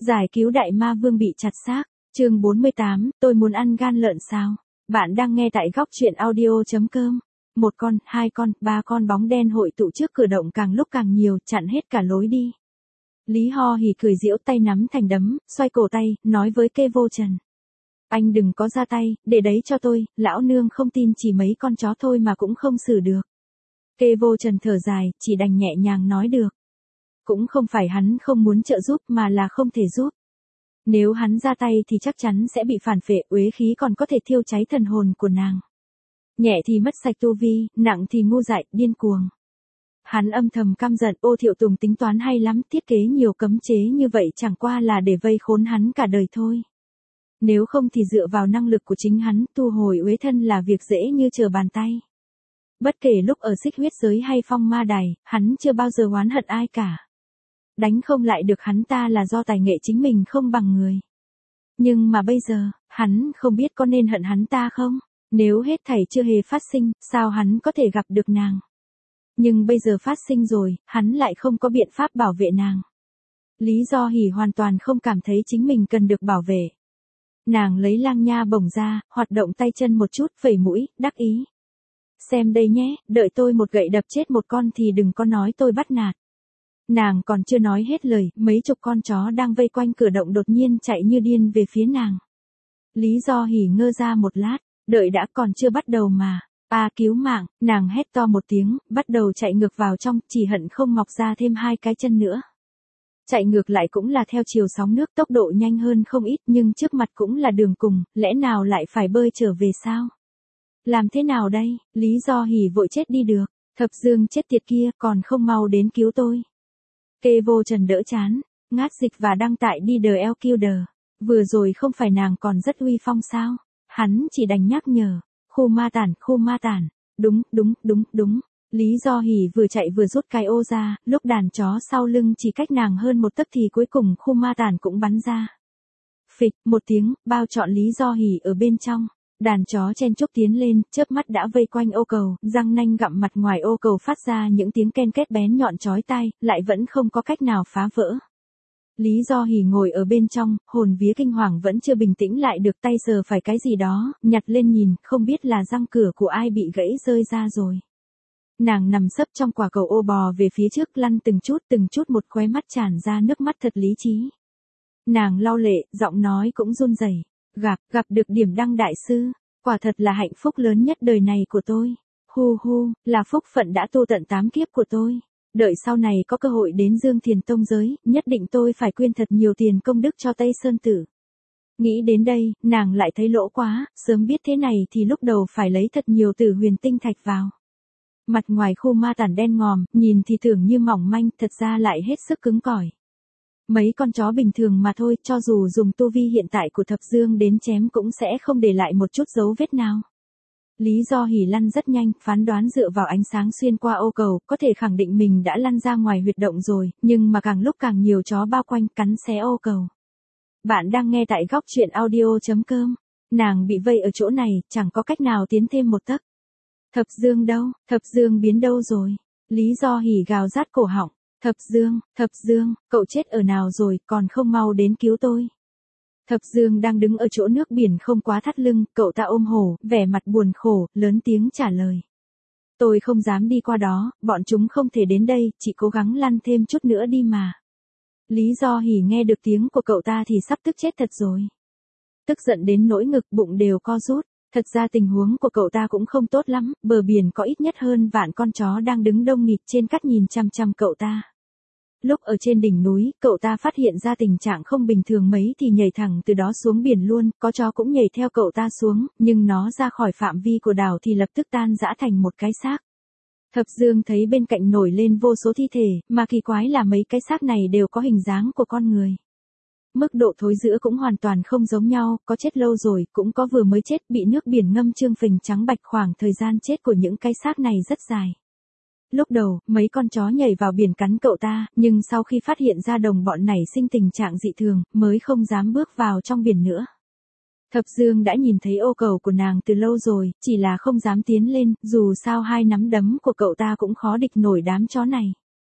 Giải cứu đại ma vương bị chặt xác. Chương 48, tôi muốn ăn gan lợn sao? Bạn đang nghe tại góc truyện audio.com. Một con, hai con, ba con bóng đen hội tụ trước cửa động càng lúc càng nhiều, chặn hết cả lối đi. Lý Ho Hỉ cười giễu, tay nắm thành đấm, xoay cổ tay, nói với Kê Vô Trần. Anh đừng có ra tay, để đấy cho tôi, lão nương không tin chỉ mấy con chó thôi mà cũng không xử được. Kê Vô Trần thở dài, chỉ đành nhẹ nhàng nói được. Cũng không phải hắn không muốn trợ giúp mà là không thể giúp. Nếu hắn ra tay thì chắc chắn sẽ bị phản phệ, uế khí còn có thể thiêu cháy thần hồn của nàng. Nhẹ thì mất sạch tu vi, nặng thì ngu dại, điên cuồng. Hắn âm thầm căm giận, Ô Thiệu Tùng tính toán hay lắm, thiết kế nhiều cấm chế như vậy chẳng qua là để vây khốn hắn cả đời thôi. Nếu không thì dựa vào năng lực của chính hắn, tu hồi uế thân là việc dễ như trở bàn tay. Bất kể lúc ở Xích Huyết Giới hay Phong Ma Đài, hắn chưa bao giờ oán hận ai cả. Đánh không lại được hắn ta là do tài nghệ chính mình không bằng người. Nhưng mà bây giờ, hắn không biết có nên hận hắn ta không? Nếu hết thảy chưa hề phát sinh, sao hắn có thể gặp được nàng? Nhưng bây giờ phát sinh rồi, hắn lại không có biện pháp bảo vệ nàng. Lý Do Hỉ hoàn toàn không cảm thấy chính mình cần được bảo vệ. Nàng lấy lang nha bổng ra, hoạt động tay chân một chút, phẩy mũi, đắc ý. Xem đây nhé, đợi tôi một gậy đập chết một con thì đừng có nói tôi bắt nạt. Nàng còn chưa nói hết lời, mấy chục con chó đang vây quanh cửa động đột nhiên chạy như điên về phía nàng. Lý Do Hỉ ngơ ra một lát, đợi đã, còn chưa bắt đầu mà. Cứu mạng, nàng hét to một tiếng, bắt đầu chạy ngược vào trong, chỉ hận không mọc ra thêm hai cái chân nữa. Chạy ngược lại cũng là theo chiều sóng nước, tốc độ nhanh hơn không ít, nhưng trước mặt cũng là đường cùng, lẽ nào lại phải bơi trở về sao? Làm thế nào đây? Lý Do Hỉ vội chết đi được. Thập Dương chết tiệt kia, còn không mau đến cứu tôi. Kê Vô Trần đỡ chán, ngát dịch và đăng tại đi The Elkilder. Vừa rồi không phải nàng còn rất uy phong sao? Hắn chỉ đành nhắc nhở. Khu ma tản. Đúng. Lý Do Hỉ vừa chạy vừa rút cái ô ra, lúc đàn chó sau lưng chỉ cách nàng hơn một tấc thì cuối cùng khu ma tản cũng bắn ra. Phịch, một tiếng, bao trọn Lý Do Hỉ ở bên trong. Đàn chó chen chúc tiến lên, chớp mắt đã vây quanh ô cầu, răng nanh gặm mặt ngoài ô cầu phát ra những tiếng ken két bén nhọn chói tai, lại vẫn không có cách nào phá vỡ. Lý Do Hỉ ngồi ở bên trong, hồn vía kinh hoàng vẫn chưa bình tĩnh lại được, tay sờ phải cái gì đó, nhặt lên nhìn, không biết là răng cửa của ai bị gãy rơi ra rồi. Nàng nằm sấp trong quả cầu ô bò về phía trước, lăn từng chút một, khóe mắt tràn ra nước mắt thật lý trí. Nàng lau lệ, giọng nói cũng run rẩy. Gặp được Điểm Đăng đại sư, quả thật là hạnh phúc lớn nhất đời này của tôi. Là phúc phận đã tu tận 8 kiếp của tôi. Đợi sau này có cơ hội đến Dương Thiền Tông giới, nhất định tôi phải quyên thật nhiều tiền công đức cho Tây Sơn Tử. Nghĩ đến đây, nàng lại thấy lỗ quá, sớm biết thế này thì lúc đầu phải lấy thật nhiều Tử Huyền Tinh Thạch vào. Mặt ngoài khu ma tản đen ngòm, nhìn thì tưởng như mỏng manh, thật ra lại hết sức cứng cỏi. Mấy con chó bình thường mà thôi, cho dù dùng tu vi hiện tại của Thập Dương đến chém cũng sẽ không để lại một chút dấu vết nào. Lý Do Hỉ lăn rất nhanh, phán đoán dựa vào ánh sáng xuyên qua ô cầu, có thể khẳng định mình đã lăn ra ngoài huyệt động rồi, nhưng mà càng lúc càng nhiều chó bao quanh cắn xé ô cầu. Bạn đang nghe tại góc truyện audio.com. Nàng bị vây ở chỗ này, chẳng có cách nào tiến thêm một tấc. Thập Dương đâu? Thập Dương biến đâu rồi? Lý Do Hỉ gào rát cổ họng. Thập Dương, cậu chết ở nào rồi, còn không mau đến cứu tôi. Thập Dương đang đứng ở chỗ nước biển không quá thắt lưng, cậu ta ôm hổ, vẻ mặt buồn khổ, lớn tiếng trả lời. Tôi không dám đi qua đó, bọn chúng không thể đến đây, chỉ cố gắng lăn thêm chút nữa đi mà. Lý Do Hỉ nghe được tiếng của cậu ta thì sắp tức chết thật rồi. Tức giận đến nỗi ngực bụng đều co rút. Thật ra tình huống của cậu ta cũng không tốt lắm, bờ biển có ít nhất hơn vạn con chó đang đứng đông nghịt trên cát nhìn chằm chằm cậu ta. Lúc ở trên đỉnh núi, cậu ta phát hiện ra tình trạng không bình thường mấy thì nhảy thẳng từ đó xuống biển luôn, có chó cũng nhảy theo cậu ta xuống, nhưng nó ra khỏi phạm vi của đảo thì lập tức tan rã thành một cái xác. Thập Dương thấy bên cạnh nổi lên vô số thi thể, mà kỳ quái là mấy cái xác này đều có hình dáng của con người. Mức độ thối rữa cũng hoàn toàn không giống nhau, có chết lâu rồi, cũng có vừa mới chết bị nước biển ngâm trương phình trắng bạch, khoảng thời gian chết của những cái xác này rất dài. Lúc đầu, mấy con chó nhảy vào biển cắn cậu ta, nhưng sau khi phát hiện ra đồng bọn nảy sinh tình trạng dị thường, mới không dám bước vào trong biển nữa. Thập Dương đã nhìn thấy ô cầu của nàng từ lâu rồi, chỉ là không dám tiến lên, dù sao hai nắm đấm của cậu ta cũng khó địch nổi đám chó này.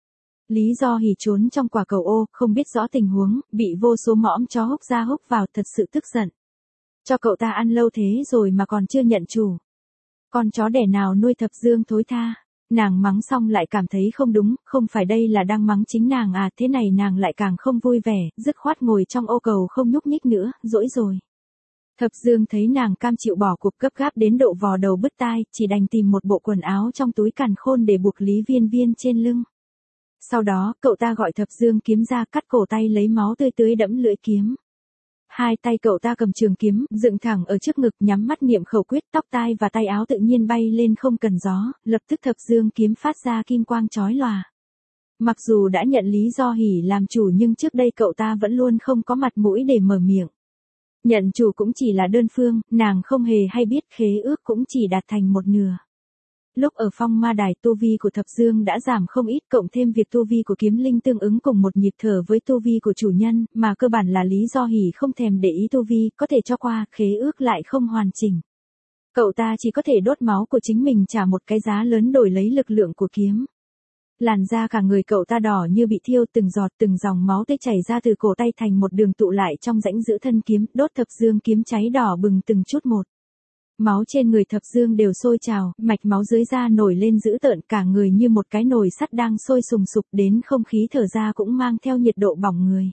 Lý Do Hỉ trốn trong quả cầu ô, không biết rõ tình huống, bị vô số mõm chó húc ra húc vào, thật sự tức giận. Cho cậu ta ăn lâu thế rồi mà còn chưa nhận chủ. Con chó đẻ nào nuôi Thập Dương thối tha. Nàng mắng xong lại cảm thấy không đúng, không phải đây là đang mắng chính nàng à, thế này nàng lại càng không vui vẻ, dứt khoát ngồi trong ô cầu không nhúc nhích nữa, dỗi rồi. Thập Dương thấy nàng cam chịu bỏ cuộc, gấp gáp đến độ vò đầu bứt tai, chỉ đành tìm một bộ quần áo trong túi càn khôn để buộc Lý Viên Viên trên lưng. Sau đó, cậu ta gọi Thập Dương kiếm ra, cắt cổ tay lấy máu tươi tưới đẫm lưỡi kiếm. Hai tay cậu ta cầm trường kiếm, dựng thẳng ở trước ngực, nhắm mắt niệm khẩu quyết, tóc tai và tay áo tự nhiên bay lên không cần gió, lập tức Thập Dương kiếm phát ra kim quang chói lòa. Mặc dù đã nhận Lý Do Hỉ làm chủ nhưng trước đây cậu ta vẫn luôn không có mặt mũi để mở miệng. Nhận chủ cũng chỉ là đơn phương, nàng không hề hay biết, khế ước cũng chỉ đạt thành một nửa. Lúc ở Phong Ma Đài, tu vi của Thập Dương đã giảm không ít, cộng thêm việc tu vi của kiếm linh tương ứng cùng một nhịp thở với tu vi của chủ nhân, mà cơ bản là Lý Do Hỉ không thèm để ý tu vi, có thể cho qua, khế ước lại không hoàn chỉnh. Cậu ta chỉ có thể đốt máu của chính mình trả một cái giá lớn đổi lấy lực lượng của kiếm. Làn da cả người cậu ta đỏ như bị thiêu, từng giọt từng dòng máu tươi chảy ra từ cổ tay thành một đường tụ lại trong rãnh giữ thân kiếm, đốt Thập Dương kiếm cháy đỏ bừng từng chút một. Máu trên người Thập Dương đều sôi trào, mạch máu dưới da nổi lên dữ tợn, cả người như một cái nồi sắt đang sôi sùng sục, đến không khí thở ra cũng mang theo nhiệt độ bỏng người.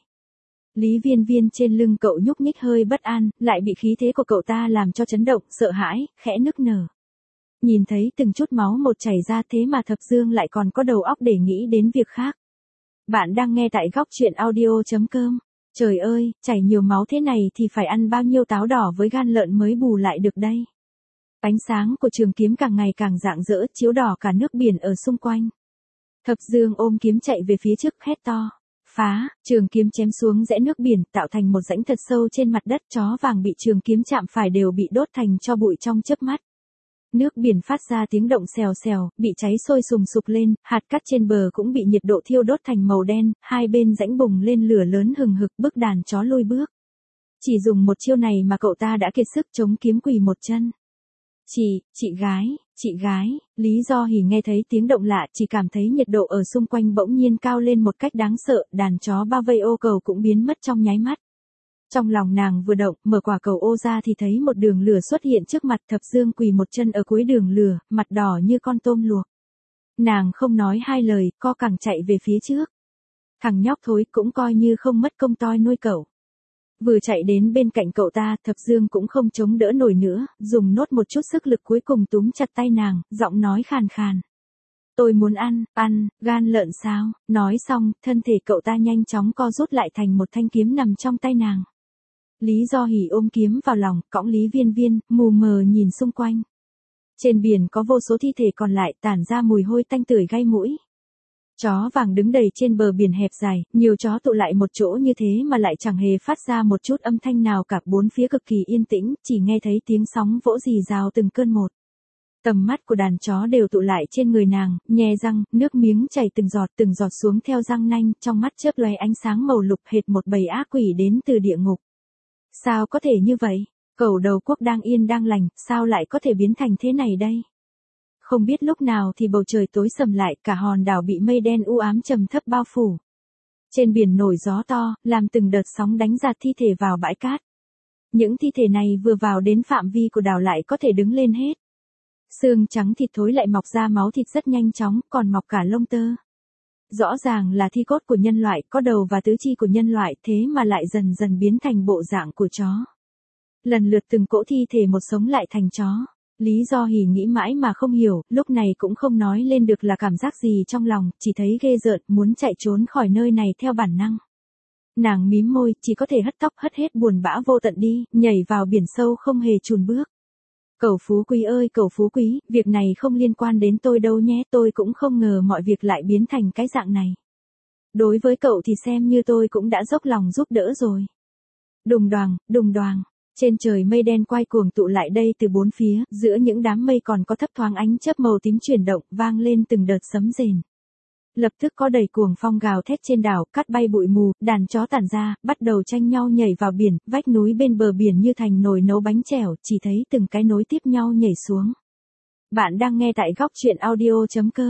Lý Viên Viên trên lưng cậu nhúc nhích hơi bất an, lại bị khí thế của cậu ta làm cho chấn động, sợ hãi, khẽ nức nở. Nhìn thấy từng chút máu một chảy ra thế mà Thập Dương lại còn có đầu óc để nghĩ đến việc khác. Bạn đang nghe tại góc truyện audio.com. Trời ơi, chảy nhiều máu thế này thì phải ăn bao nhiêu táo đỏ với gan lợn mới bù lại được đây. Ánh sáng của trường kiếm càng ngày càng rạng rỡ, chiếu đỏ cả nước biển ở xung quanh. Thập Dương ôm kiếm chạy về phía trước, hét to. Phá, trường kiếm chém xuống rẽ nước biển, tạo thành một rãnh thật sâu trên mặt đất, chó vàng bị trường kiếm chạm phải đều bị đốt thành tro bụi trong chớp mắt. Nước biển phát ra tiếng động xèo xèo, bị cháy sôi sùng sục lên, hạt cát trên bờ cũng bị nhiệt độ thiêu đốt thành màu đen, hai bên rãnh bùng lên lửa lớn hừng hực, bức đàn chó lùi bước. Chỉ dùng một chiêu này mà cậu ta đã kiệt sức, chống kiếm quỳ một chân. Chị gái, Lý Do Hỉ nghe thấy tiếng động lạ, chỉ cảm thấy nhiệt độ ở xung quanh bỗng nhiên cao lên một cách đáng sợ, đàn chó bao vây ô cầu cũng biến mất trong nháy mắt. Trong lòng nàng vừa động, mở quả cầu ô ra thì thấy một đường lửa xuất hiện trước mặt, Thập Dương quỳ một chân ở cuối đường lửa, mặt đỏ như con tôm luộc. Nàng không nói hai lời, co cẳng chạy về phía trước. Thằng nhóc thối cũng coi như không mất công toi nuôi cậu. Vừa chạy đến bên cạnh cậu ta, Thập Dương cũng không chống đỡ nổi nữa, dùng nốt một chút sức lực cuối cùng túm chặt tay nàng, giọng nói khàn khàn. Tôi muốn ăn, gan lợn sao? Nói xong, thân thể cậu ta nhanh chóng co rút lại thành một thanh kiếm nằm trong tay nàng. Lý Do Hỉ ôm kiếm vào lòng, cõng Lý Viên Viên, mù mờ nhìn xung quanh. Trên biển có vô số thi thể còn lại, tản ra mùi hôi tanh tưởi gai mũi. Chó vàng đứng đầy trên bờ biển hẹp dài, nhiều chó tụ lại một chỗ như thế mà lại chẳng hề phát ra một chút âm thanh nào cả, bốn phía cực kỳ yên tĩnh, chỉ nghe thấy tiếng sóng vỗ rì rào từng cơn một. Tầm mắt của đàn chó đều tụ lại trên người nàng, nhe răng, nước miếng chảy từng giọt xuống theo răng nanh, trong mắt chớp lóe ánh sáng màu lục hệt một bầy ác quỷ đến từ địa ngục. Sao có thể như vậy? Cẩu đầu quốc đang yên đang lành, sao lại có thể biến thành thế này đây? Không biết lúc nào thì bầu trời tối sầm lại, cả hòn đảo bị mây đen u ám trầm thấp bao phủ. Trên biển nổi gió to, làm từng đợt sóng đánh giạt thi thể vào bãi cát. Những thi thể này vừa vào đến phạm vi của đảo lại có thể đứng lên hết. Xương trắng thịt thối lại mọc ra máu thịt rất nhanh chóng, còn mọc cả lông tơ. Rõ ràng là thi cốt của nhân loại, có đầu và tứ chi của nhân loại, thế mà lại dần dần biến thành bộ dạng của chó. Lần lượt từng cỗ thi thể một sống lại thành chó. Lý Do Hỉ nghĩ mãi mà không hiểu, lúc này cũng không nói lên được là cảm giác gì trong lòng, chỉ thấy ghê rợn, muốn chạy trốn khỏi nơi này theo bản năng. Nàng mím môi, chỉ có thể hất tóc hất hết buồn bã vô tận đi, nhảy vào biển sâu không hề chùn bước. Cẩu Phú Quý ơi cẩu Phú Quý, việc này không liên quan đến tôi đâu nhé, tôi cũng không ngờ mọi việc lại biến thành cái dạng này. Đối với cậu thì xem như tôi cũng đã dốc lòng giúp đỡ rồi. Đùng đoàng. Trên trời mây đen quay cuồng tụ lại đây từ bốn phía, giữa những đám mây còn có thấp thoáng ánh chớp màu tím chuyển động, vang lên từng đợt sấm rền. Lập tức có đầy cuồng phong gào thét trên đảo, cát bay bụi mù, đàn chó tản ra, bắt đầu tranh nhau nhảy vào biển, vách núi bên bờ biển như thành nồi nấu bánh chèo, chỉ thấy từng cái nối tiếp nhau nhảy xuống. Bạn đang nghe tại góc truyện audio.com.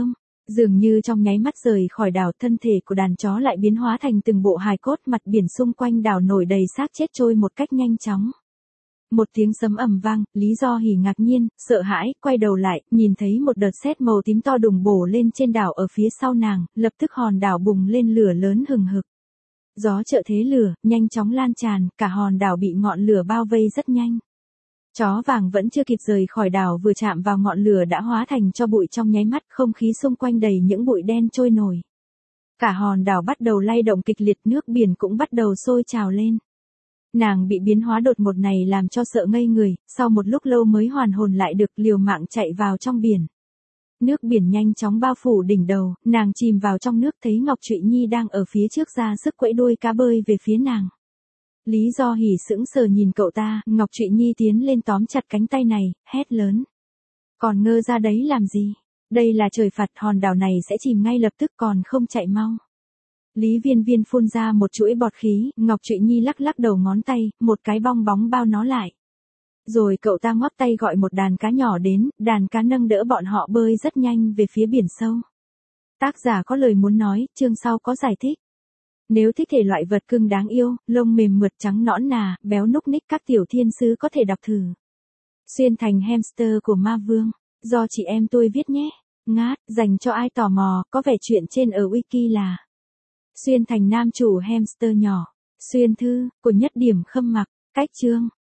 Dường như trong nháy mắt rời khỏi đảo, thân thể của đàn chó lại biến hóa thành từng bộ hài cốt, mặt biển xung quanh đảo nổi đầy xác chết trôi một cách nhanh chóng. Một tiếng sấm ầm vang, Lý Do Hỉ ngạc nhiên, sợ hãi, quay đầu lại, nhìn thấy một đợt sét màu tím to đùng bổ lên trên đảo ở phía sau nàng, lập tức hòn đảo bùng lên lửa lớn hừng hực. Gió trợ thế lửa, nhanh chóng lan tràn, cả hòn đảo bị ngọn lửa bao vây rất nhanh. Chó vàng vẫn chưa kịp rời khỏi đảo, vừa chạm vào ngọn lửa đã hóa thành tro bụi trong nháy mắt, không khí xung quanh đầy những bụi đen trôi nổi. Cả hòn đảo bắt đầu lay động kịch liệt, nước biển cũng bắt đầu sôi trào lên. Nàng bị biến hóa đột ngột này làm cho sợ ngây người, sau một lúc lâu mới hoàn hồn lại được, liều mạng chạy vào trong biển. Nước biển nhanh chóng bao phủ đỉnh đầu, nàng chìm vào trong nước, thấy Ngọc Trụy Nhi đang ở phía trước ra sức quẫy đuôi cá bơi về phía nàng. Lý Do Hỉ sững sờ nhìn cậu ta, Ngọc Trụy Nhi tiến lên tóm chặt cánh tay này, hét lớn. Còn ngơ ra đấy làm gì? Đây là trời phạt, hòn đảo này sẽ chìm ngay lập tức, còn không chạy mau. Lý Viên Viên phun ra một chuỗi bọt khí, Ngọc Trụy Nhi lắc lắc đầu ngón tay, một cái bong bóng bao nó lại. Rồi cậu ta ngoắc tay gọi một đàn cá nhỏ đến, đàn cá nâng đỡ bọn họ bơi rất nhanh về phía biển sâu. Tác giả có lời muốn nói, chương sau có giải thích. Nếu thích thể loại vật cưng đáng yêu, lông mềm mượt trắng nõn nà, béo núc ních, các tiểu thiên sứ có thể đọc thử. Xuyên thành hamster của ma vương, do chị em tôi viết nhé. Ngát, dành cho ai tò mò, có vẻ chuyện trên ở wiki là Xuyên thành nam chủ hamster nhỏ. Xuyên thư, của Nhất Điểm Khâm Mặc, cách chương.